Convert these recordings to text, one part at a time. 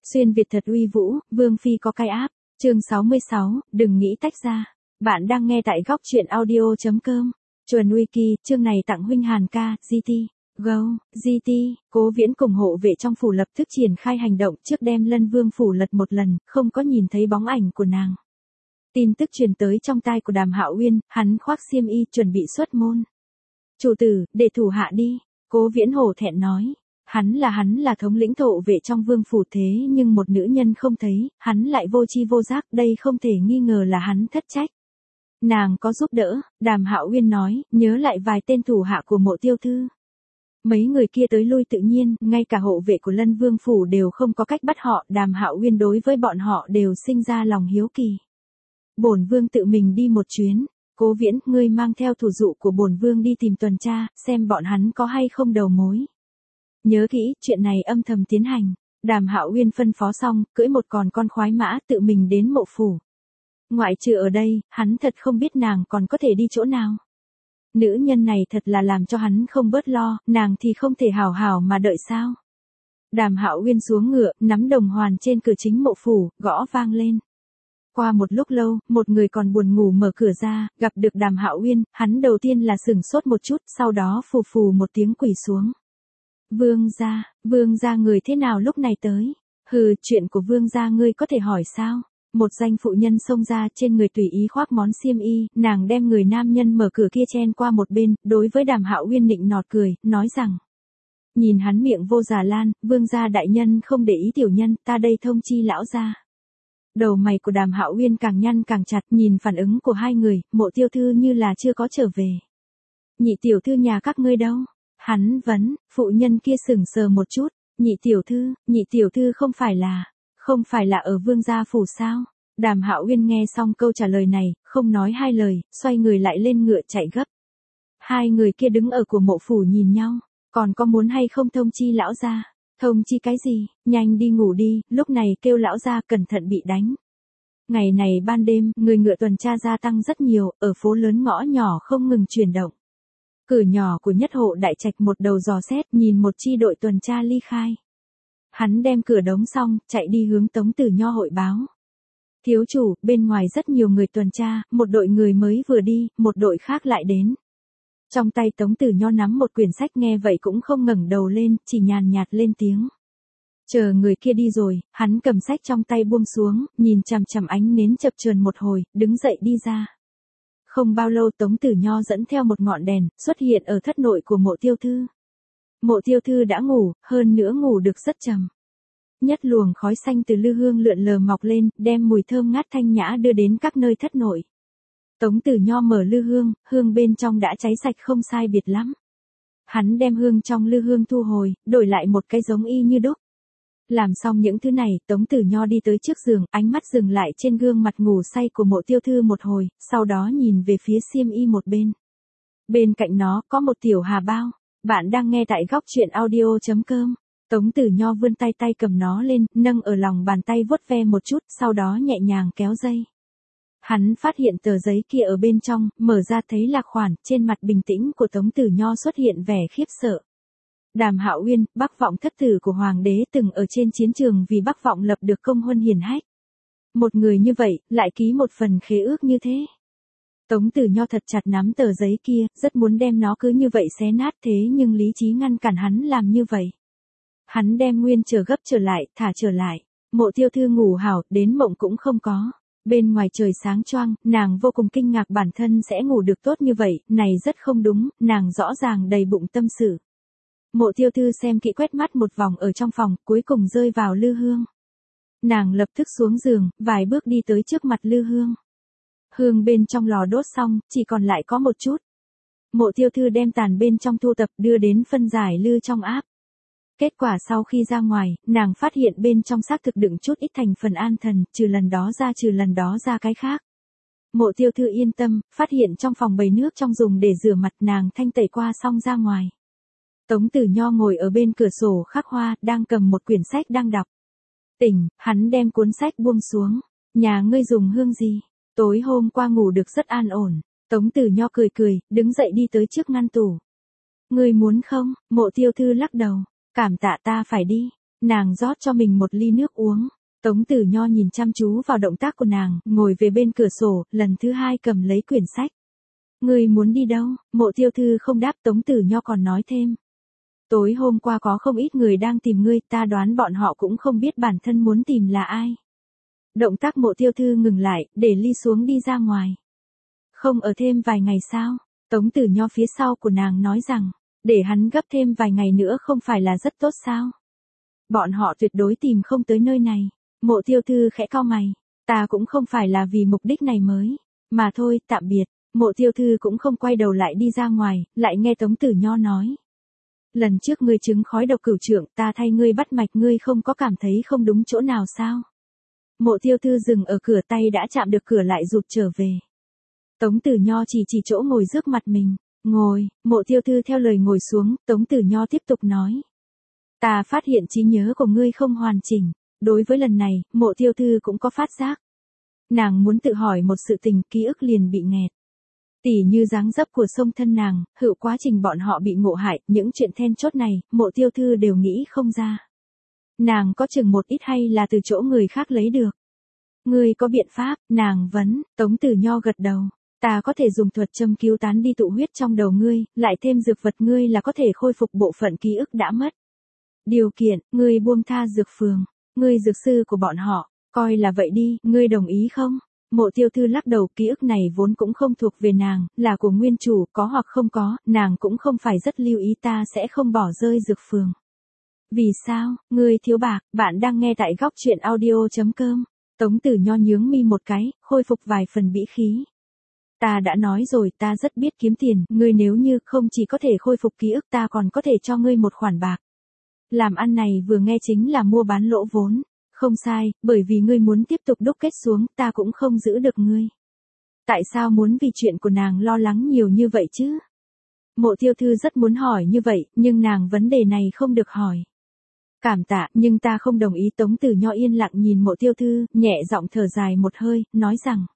Xuyên Việt thật uy vũ, Vương Phi có cái áp. Chương 66, đừng nghĩ tách ra. Bạn đang nghe tại góc truyện audio.com. Chuẩn Wiki, chương này tặng huynh Hàn ca, GT. Go, GT, Cố Viễn cùng hộ vệ trong phủ lập tức triển khai hành động trước đem Lân Vương phủ lật một lần, không có nhìn thấy bóng ảnh của nàng. Tin tức truyền tới trong tai của Đàm Hạo Uyên, hắn khoác xiêm y chuẩn bị xuất môn. Chủ tử, để thủ hạ đi, Cố Viễn hổ thẹn nói. Hắn là thống lĩnh hộ vệ trong vương phủ thế nhưng một nữ nhân không thấy, hắn lại vô chi vô giác, đây không thể nghi ngờ là hắn thất trách. Nàng có giúp đỡ, Đàm Hạo Uyên nói, nhớ lại vài tên thủ hạ của Mộ Tiêu Thư. Mấy người kia tới lui tự nhiên, ngay cả hộ vệ của Lân Vương phủ đều không có cách bắt họ, Đàm Hạo Uyên đối với bọn họ đều sinh ra lòng hiếu kỳ. Bổn vương tự mình đi một chuyến, Cố Viễn, ngươi mang theo thủ dụ của bổn vương đi tìm tuần tra, xem bọn hắn có hay không đầu mối. Nhớ kỹ, chuyện này âm thầm tiến hành. Đàm Hạo Uyên phân phó xong, cưỡi một con khoái mã tự mình đến mộ phủ. Ngoại trừ ở đây, hắn thật không biết nàng còn có thể đi chỗ nào. Nữ nhân này thật là làm cho hắn không bớt lo, nàng thì không thể hào hào mà đợi sao. Đàm Hạo Uyên xuống ngựa, nắm đồng hoàn trên cửa chính mộ phủ, gõ vang lên. Qua một lúc lâu, một người còn buồn ngủ mở cửa ra, gặp được Đàm Hạo Uyên, hắn đầu tiên là sửng sốt một chút, sau đó phù phù một tiếng quỳ xuống. Vương gia người thế nào lúc này tới? Hừ, chuyện của vương gia ngươi có thể hỏi sao? Một danh phụ nhân xông ra, trên người tùy ý khoác món xiêm y, nàng đem người nam nhân mở cửa kia chen qua một bên, đối với Đàm Hạo Uyên nịnh nọt cười, nói rằng. Nhìn hắn miệng vô già lan, vương gia đại nhân không để ý tiểu nhân, ta đây thông chi lão gia. Đầu mày của Đàm Hạo Uyên càng nhăn càng chặt, nhìn phản ứng của hai người, Mộ Tiêu Thư như là chưa có trở về. Nhị tiểu thư nhà các ngươi đâu? Hắn vấn, phụ nhân kia sững sờ một chút, nhị tiểu thư không phải là ở vương gia phủ sao? Đàm Hạo Uyên nghe xong câu trả lời này, không nói hai lời, xoay người lại lên ngựa chạy gấp. Hai người kia đứng ở của mộ phủ nhìn nhau, còn có muốn hay không thông chi lão gia? Thông chi cái gì, nhanh đi ngủ đi, lúc này kêu lão gia cẩn thận bị đánh. Ngày này ban đêm, người ngựa tuần tra gia tăng rất nhiều, ở phố lớn ngõ nhỏ không ngừng chuyển động. Cửa nhỏ của nhất hộ đại trạch một đầu dò xét, nhìn một chi đội tuần tra ly khai. Hắn đem cửa đóng xong, chạy đi hướng Tống Tử Nho hội báo. Thiếu chủ, bên ngoài rất nhiều người tuần tra, một đội người mới vừa đi, một đội khác lại đến. Trong tay Tống Tử Nho nắm một quyển sách, nghe vậy cũng không ngẩng đầu lên, chỉ nhàn nhạt lên tiếng. Chờ người kia đi rồi, hắn cầm sách trong tay buông xuống, nhìn chằm chằm ánh nến chập chờn một hồi, đứng dậy đi ra. Không bao lâu Tống Tử Nho dẫn theo một ngọn đèn, xuất hiện ở thất nội của Mộ Tiêu Thư. Mộ Tiêu Thư đã ngủ, hơn nữa ngủ được rất trầm. Nhất luồng khói xanh từ lư hương lượn lờ mọc lên, đem mùi thơm ngát thanh nhã đưa đến các nơi thất nội. Tống Tử Nho mở lư hương, hương bên trong đã cháy sạch không sai biệt lắm. Hắn đem hương trong lư hương thu hồi, đổi lại một cái giống y như đúc. Làm xong những thứ này, Tống Tử Nho đi tới trước giường, ánh mắt dừng lại trên gương mặt ngủ say của Mộ Tiêu Thư một hồi, sau đó nhìn về phía xiêm y một bên. Bên cạnh nó có một tiểu hà bao. Bạn đang nghe tại góc truyện audio.com. Tống Tử Nho vươn tay cầm nó lên, nâng ở lòng bàn tay vuốt ve một chút, sau đó nhẹ nhàng kéo dây. Hắn phát hiện tờ giấy kia ở bên trong, mở ra thấy là khoản, trên mặt bình tĩnh của Tống Tử Nho xuất hiện vẻ khiếp sợ. Đàm Hạo Uyên, Bắc Vọng thất tử của hoàng đế từng ở trên chiến trường vì Bắc Vọng lập được công huân hiển hách. Một người như vậy, lại ký một phần khế ước như thế. Tống Tử Nho thật chặt nắm tờ giấy kia, rất muốn đem nó cứ như vậy xé nát, thế nhưng lý trí ngăn cản hắn làm như vậy. Hắn đem nguyên gấp trở lại, thả trở lại. Mộ Tiêu Thư ngủ hảo, đến mộng cũng không có. Bên ngoài trời sáng choang, nàng vô cùng kinh ngạc bản thân sẽ ngủ được tốt như vậy, này rất không đúng, nàng rõ ràng đầy bụng tâm sự. Mộ Tiêu Thư xem kỹ quét mắt một vòng ở trong phòng, cuối cùng rơi vào lư hương. Nàng lập tức xuống giường, vài bước đi tới trước mặt lư hương. Hương bên trong lò đốt xong, chỉ còn lại có một chút. Mộ Tiêu Thư đem tàn bên trong thu tập đưa đến phân giải lư trong áp. Kết quả sau khi ra ngoài, nàng phát hiện bên trong xác thực đựng chút ít thành phần an thần, trừ lần đó ra cái khác. Mộ Tiêu Thư yên tâm, phát hiện trong phòng bày nước trong dùng để rửa mặt, nàng thanh tẩy qua xong ra ngoài. Tống Tử Nho ngồi ở bên cửa sổ khắc hoa, đang cầm một quyển sách đang đọc. Tỉnh, hắn đem cuốn sách buông xuống. Nhà ngươi dùng hương gì? Tối hôm qua ngủ được rất an ổn. Tống Tử Nho cười, đứng dậy đi tới trước ngăn tủ. Ngươi muốn không? Mộ Tiêu Thư lắc đầu. Cảm tạ, ta phải đi. Nàng rót cho mình một ly nước uống. Tống Tử Nho nhìn chăm chú vào động tác của nàng, ngồi về bên cửa sổ, lần thứ hai cầm lấy quyển sách. Ngươi muốn đi đâu? Mộ Tiêu Thư không đáp. Tống Tử Nho còn nói thêm. Tối hôm qua có không ít người đang tìm ngươi, ta đoán bọn họ cũng không biết bản thân muốn tìm là ai. Động tác Mộ Tiêu Thư ngừng lại, để ly xuống đi ra ngoài. Không ở thêm vài ngày sao? Tống Tử Nho phía sau của nàng nói rằng, để hắn gấp thêm vài ngày nữa không phải là rất tốt sao? Bọn họ tuyệt đối tìm không tới nơi này. Mộ Tiêu Thư khẽ cau mày. Ta cũng không phải là vì mục đích này mới. Mà thôi, tạm biệt. Mộ Tiêu Thư cũng không quay đầu lại đi ra ngoài, lại nghe Tống Tử Nho nói. Lần trước ngươi chứng khói độc cửu trượng, ta thay ngươi bắt mạch, ngươi không có cảm thấy không đúng chỗ nào sao? Mộ Tiêu Thư dừng ở cửa, tay đã chạm được cửa lại rụt trở về. Tống Tử Nho chỉ chỗ ngồi trước mặt mình. Ngồi. Mộ Tiêu Thư theo lời ngồi xuống. Tống Tử Nho tiếp tục nói. Ta phát hiện trí nhớ của ngươi không hoàn chỉnh. Đối với lần này, Mộ Tiêu Thư cũng có phát giác. Nàng muốn tự hỏi một sự tình, ký ức liền bị nghẹt. Tỉ như dáng dấp của sông thân nàng, hữu quá trình bọn họ bị ngộ hại, những chuyện then chốt này, Mộ Tiêu Thư đều nghĩ không ra. Nàng có chừng một ít hay là từ chỗ người khác lấy được? Ngươi có biện pháp? Nàng vấn. Tống Tử Nho gật đầu. Ta có thể dùng thuật châm cứu tán đi tụ huyết trong đầu ngươi, lại thêm dược vật ngươi là có thể khôi phục bộ phận ký ức đã mất. Điều kiện, ngươi buông tha dược phường. Ngươi dược sư của bọn họ, coi là vậy đi, ngươi đồng ý không? Mộ Tiêu Thư lắc đầu, ký ức này vốn cũng không thuộc về nàng, là của nguyên chủ, có hoặc không có, nàng cũng không phải rất lưu ý, ta sẽ không bỏ rơi dược phường. Vì sao? Ngươi thiếu bạc, bạn đang nghe tại góc truyện audio.com. Tống Tử Nho nhướng mi một cái, khôi phục vài phần bĩ khí. Ta đã nói rồi, ta rất biết kiếm tiền, ngươi nếu như không chỉ có thể khôi phục ký ức, ta còn có thể cho ngươi một khoản bạc. Làm ăn này vừa nghe chính là mua bán lỗ vốn. Không sai, bởi vì ngươi muốn tiếp tục đúc kết xuống, ta cũng không giữ được ngươi. Tại sao muốn vì chuyện của nàng lo lắng nhiều như vậy chứ? Mộ Tiêu Thư rất muốn hỏi như vậy, nhưng nàng vấn đề này không được hỏi. Cảm tạ, nhưng ta không đồng ý. Tống Tử Nho yên lặng nhìn Mộ Tiêu Thư, nhẹ giọng thở dài một hơi, nói rằng.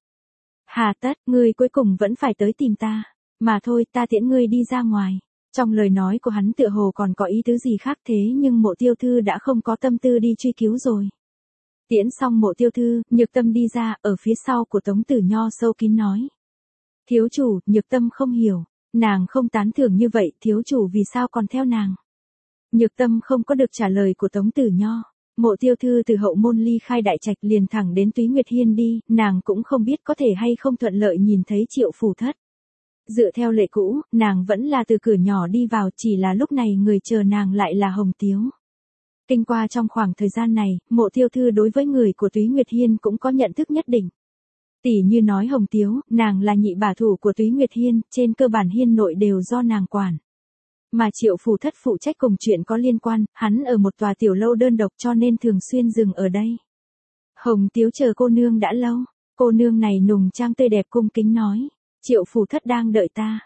Hà tất, ngươi cuối cùng vẫn phải tới tìm ta. Mà thôi, ta tiễn ngươi đi ra ngoài. Trong lời nói của hắn tựa hồ còn có ý tứ gì khác, thế nhưng Mộ Tiêu Thư đã không có tâm tư đi truy cứu rồi. Tiễn xong Mộ Tiêu Thư, Nhược Tâm đi ra, ở phía sau của Tống Tử Nho sâu kín nói. Thiếu chủ, Nhược Tâm không hiểu. Nàng không tán thưởng như vậy, thiếu chủ vì sao còn theo nàng? Nhược Tâm không có được trả lời của Tống Tử Nho. Mộ Tiêu Thư từ hậu môn ly khai đại trạch liền thẳng đến Túy Nguyệt Hiên đi, nàng cũng không biết có thể hay không thuận lợi nhìn thấy Triệu Phủ Thất. Dựa theo lệ cũ, nàng vẫn là từ cửa nhỏ đi vào, chỉ là lúc này người chờ nàng lại là Hồng Tiếu. Kinh qua trong khoảng thời gian này, Mộ Tiêu Thư đối với người của Túy Nguyệt Hiên cũng có nhận thức nhất định. Tỷ như nói Hồng Tiếu, nàng là nhị bả thủ của Túy Nguyệt Hiên, trên cơ bản hiên nội đều do nàng quản. Mà Triệu Phủ Thất phụ trách cùng chuyện có liên quan, hắn ở một tòa tiểu lâu đơn độc cho nên thường xuyên dừng ở đây. Hồng Tiếu chờ cô nương đã lâu, cô nương này nùng trang tươi đẹp cung kính nói. Triệu Phủ Thất đang đợi ta.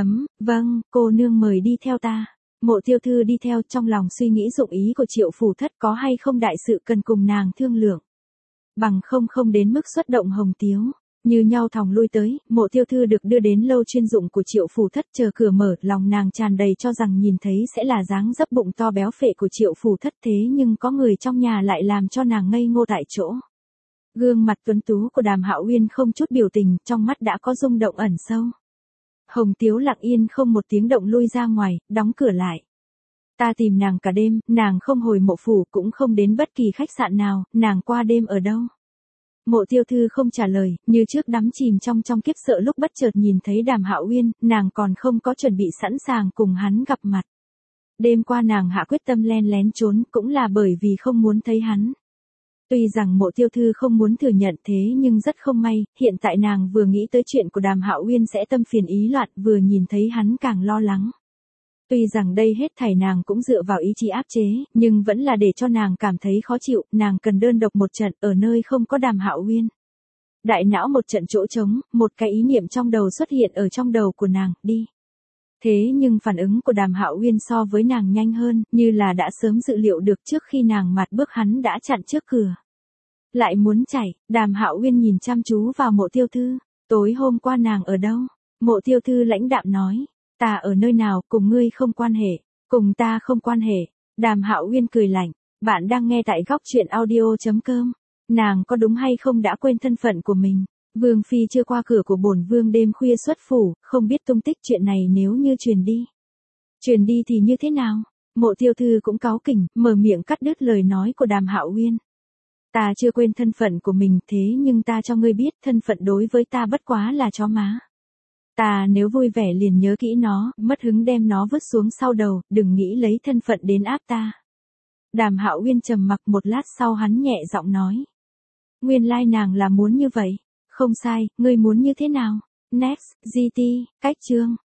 Vâng, cô nương mời đi theo ta. Mộ Tiêu Thư đi theo, trong lòng suy nghĩ dụng ý của Triệu Phủ Thất có hay không đại sự cần cùng nàng thương lượng. Bằng không đến mức xuất động Hồng Tiếu. Như nhau thòng lui tới, Mộ Tiêu Thư được đưa đến lâu chuyên dụng của Triệu Phủ Thất, chờ cửa mở, lòng nàng tràn đầy cho rằng nhìn thấy sẽ là dáng dấp bụng to béo phệ của Triệu Phủ Thất, thế nhưng có người trong nhà lại làm cho nàng ngây ngô tại chỗ. Gương mặt tuấn tú của Đàm Hạo Uyên không chút biểu tình, trong mắt đã có rung động ẩn sâu. Hồng Tiếu lặng yên không một tiếng động lui ra ngoài, đóng cửa lại. Ta tìm nàng cả đêm, nàng không hồi mộ phủ, cũng không đến bất kỳ khách sạn nào, nàng qua đêm ở đâu? Mộ Tiêu Thư không trả lời, như trước đắm chìm trong kiếp sợ, lúc bất chợt nhìn thấy Đàm Hạo Uyên, nàng còn không có chuẩn bị sẵn sàng cùng hắn gặp mặt. Đêm qua nàng hạ quyết tâm len lén trốn, cũng là bởi vì không muốn thấy hắn. Tuy rằng Mộ Tiêu Thư không muốn thừa nhận, thế nhưng rất không may, hiện tại nàng vừa nghĩ tới chuyện của Đàm Hạo Uyên sẽ tâm phiền ý loạn, vừa nhìn thấy hắn càng lo lắng. Tuy rằng đây hết thảy nàng cũng dựa vào ý chí áp chế, nhưng vẫn là để cho nàng cảm thấy khó chịu, nàng cần đơn độc một trận, ở nơi không có Đàm Hạo Uyên. Đại não một trận chỗ trống, một cái ý niệm trong đầu xuất hiện ở trong đầu của nàng, đi. Thế nhưng phản ứng của Đàm Hạo Uyên so với nàng nhanh hơn, như là đã sớm dự liệu được, trước khi nàng mạt bước hắn đã chặn trước cửa. Lại muốn chạy, Đàm Hạo Uyên nhìn chăm chú vào Mộ Tiêu Thư. Tối hôm qua nàng ở đâu? Mộ Tiêu Thư lãnh đạm nói. Ta ở nơi nào, cùng ngươi không quan hệ. Cùng ta không quan hệ. Đàm Hạo Uyên cười lạnh. Bạn đang nghe tại góc truyện audio.com. Nàng có đúng hay không đã quên thân phận của mình? Vương phi chưa qua cửa của bổn vương đêm khuya xuất phủ, không biết tung tích chuyện này nếu như truyền đi. Truyền đi thì như thế nào? Mộ Tiêu Thư cũng cáu kỉnh, mở miệng cắt đứt lời nói của Đàm Hạo Uyên. Ta chưa quên thân phận của mình, thế nhưng ta cho ngươi biết thân phận đối với ta bất quá là chó má. Ta nếu vui vẻ liền nhớ kỹ nó, mất hứng đem nó vứt xuống sau đầu, đừng nghĩ lấy thân phận đến áp ta. Đàm Hạo Uyên trầm mặc một lát sau hắn nhẹ giọng nói. Nguyên lai nàng là muốn như vậy. Không sai, ngươi muốn như thế nào? Next, GT, cách chương.